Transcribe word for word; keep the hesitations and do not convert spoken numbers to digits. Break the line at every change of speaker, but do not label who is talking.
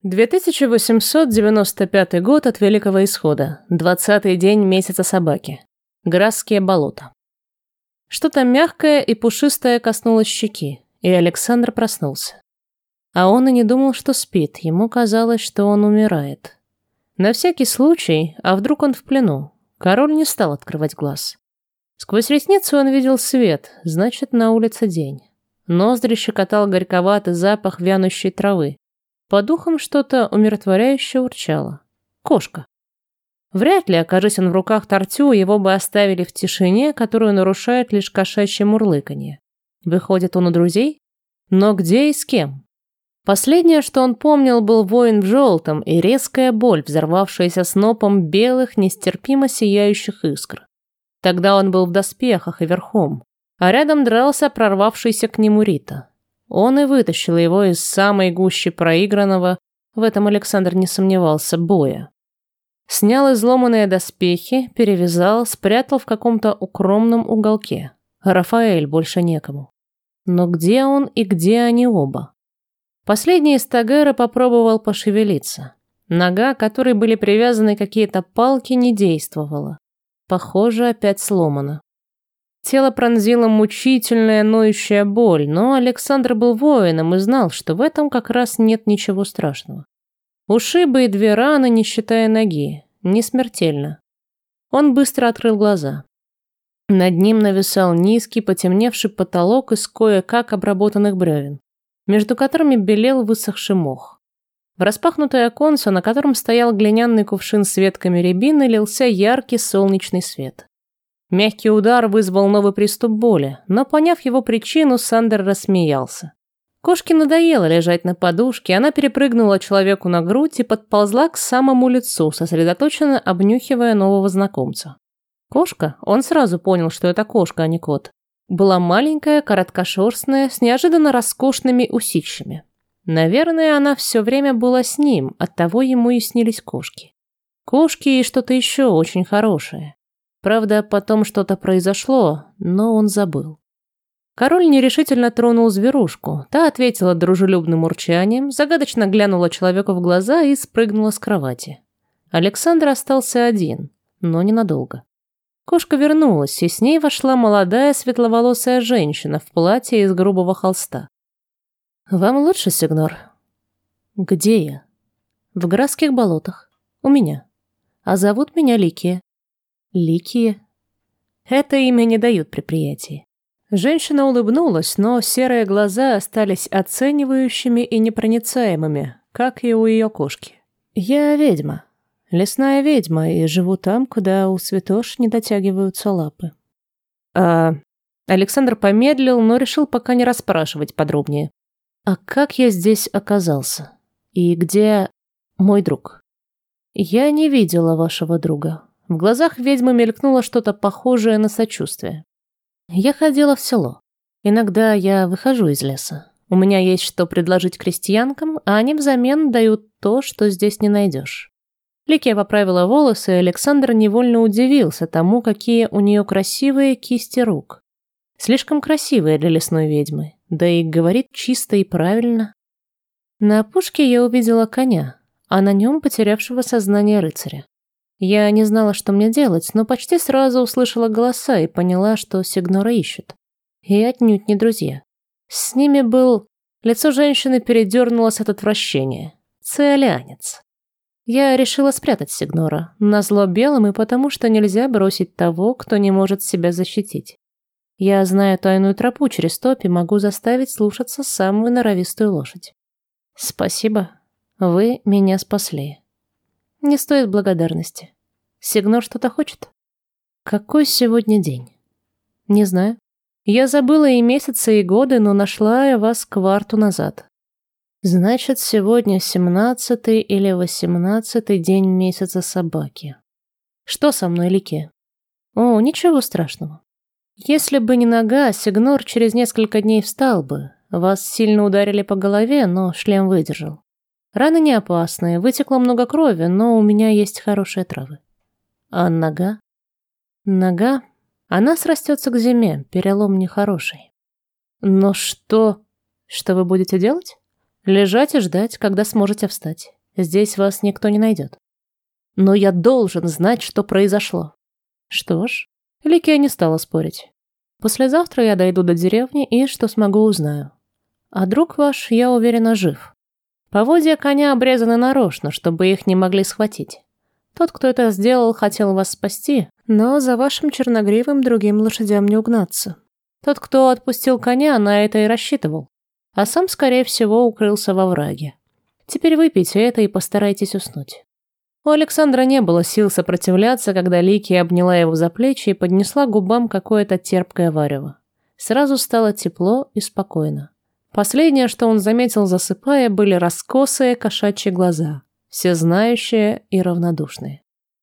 две тысячи восемьсот девяносто пятый год от Великого Исхода. Двадцатый день месяца собаки. Грасские болота. Что-то мягкое и пушистое коснулось щеки, и Александр проснулся. А он и не думал, что спит, ему казалось, что он умирает. На всякий случай, а вдруг он в плену, король не стал открывать глаз. Сквозь ресницы он видел свет, значит, на улице день. Ноздри щекотал горьковатый запах вянущей травы. По духам что-то умиротворяюще урчало. Кошка. Вряд ли, окажись он в руках Тортю, его бы оставили в тишине, которую нарушает лишь кошачье мурлыканье. Выходит, он у друзей? Но где и с кем? Последнее, что он помнил, был воин в желтом и резкая боль, взорвавшаяся снопом белых, нестерпимо сияющих искр. Тогда он был в доспехах и верхом, а рядом дрался прорвавшийся к нему Рита. Он и вытащил его из самой гущи проигранного, в этом Александр не сомневался, боя. Снял изломанные доспехи, перевязал, спрятал в каком-то укромном уголке. Рафаэль больше некому. Но где он и где они оба? Последний из Тагера попробовал пошевелиться. Нога, к которой были привязаны какие-то палки, не действовала. Похоже, опять сломана. Тело пронзила мучительная ноющая боль, но Александр был воином и знал, что в этом как раз нет ничего страшного. Ушибы и две раны, не считая ноги, не смертельно. Он быстро открыл глаза. Над ним нависал низкий, потемневший потолок из кое-как обработанных бревен, между которыми белел высохший мох. В распахнутое оконце, на котором стоял глиняный кувшин с ветками рябины, лился яркий солнечный свет. Мягкий удар вызвал новый приступ боли, но, поняв его причину, Сандер рассмеялся. Кошке надоело лежать на подушке, она перепрыгнула человеку на грудь и подползла к самому лицу, сосредоточенно обнюхивая нового знакомца. Кошка, он сразу понял, что это кошка, а не кот, была маленькая, короткошерстная, с неожиданно роскошными усищами. Наверное, она все время была с ним, оттого ему и снились кошки. Кошки и что-то еще очень хорошее. Правда, потом что-то произошло, но он забыл. Король нерешительно тронул зверушку. Та ответила дружелюбным урчанием, загадочно глянула человеку в глаза и спрыгнула с кровати. Александр остался один, но ненадолго. Кошка вернулась, и с ней вошла молодая светловолосая женщина в платье из грубого холста. «Вам лучше, Сигнор?» «Где я?» «В Грасских болотах. У меня. А зовут меня Ликия». Ликия? Это имя не дают при приятии. Женщина улыбнулась, но серые глаза остались оценивающими и непроницаемыми, как и у ее кошки. Я ведьма. Лесная ведьма, и живу там, куда у святош не дотягиваются лапы. А... Александр помедлил, но решил пока не расспрашивать подробнее. А как я здесь оказался? И где мой друг? Я не видела вашего друга. В глазах ведьмы мелькнуло что-то похожее на сочувствие. Я ходила в село. Иногда я выхожу из леса. У меня есть что предложить крестьянкам, а они взамен дают то, что здесь не найдешь. Ликия поправила волосы, и Александр невольно удивился тому, какие у нее красивые кисти рук. Слишком красивые для лесной ведьмы, да и говорит чисто и правильно. На опушке я увидела коня, а на нем потерявшего сознание рыцаря. Я не знала, что мне делать, но почти сразу услышала голоса и поняла, что Сигнора ищут. И отнюдь не друзья. С ними был... Лицо женщины передернулось от отвращения. Циолианец. Я решила спрятать Сигнора, назло белым и потому, что нельзя бросить того, кто не может себя защитить. Я знаю тайную тропу через топь и могу заставить слушаться самую норовистую лошадь. Спасибо. Вы меня спасли. Не стоит благодарности. Сигнор что-то хочет? Какой сегодня день? Не знаю. Я забыла и месяцы, и годы, но нашла я вас кварту назад. Значит, сегодня семнадцатый или восемнадцатый день месяца собаки. Что со мной, Ликия? О, ничего страшного. Если бы не нога, Сигнор через несколько дней встал бы. Вас сильно ударили по голове, но шлем выдержал. Раны не опасные, вытекло много крови, но у меня есть хорошие травы. А нога? Нога? Она срастется к зиме, перелом нехороший. Но что? Что вы будете делать? Лежать и ждать, когда сможете встать. Здесь вас никто не найдет. Но я должен знать, что произошло. Что ж, Ликия не стала спорить. Послезавтра я дойду до деревни и, что смогу, узнаю. А друг ваш, я уверена, жив. Поводья коня обрезаны нарочно, чтобы их не могли схватить. Тот, кто это сделал, хотел вас спасти, но за вашим черногривым другим лошадям не угнаться. Тот, кто отпустил коня, на это и рассчитывал. А сам, скорее всего, укрылся во враге. Теперь выпейте это и постарайтесь уснуть. У Александра не было сил сопротивляться, когда Ликия обняла его за плечи и поднесла к губам какое-то терпкое варево. Сразу стало тепло и спокойно. Последнее, что он заметил, засыпая, были раскосые кошачьи глаза, всезнающие и равнодушные.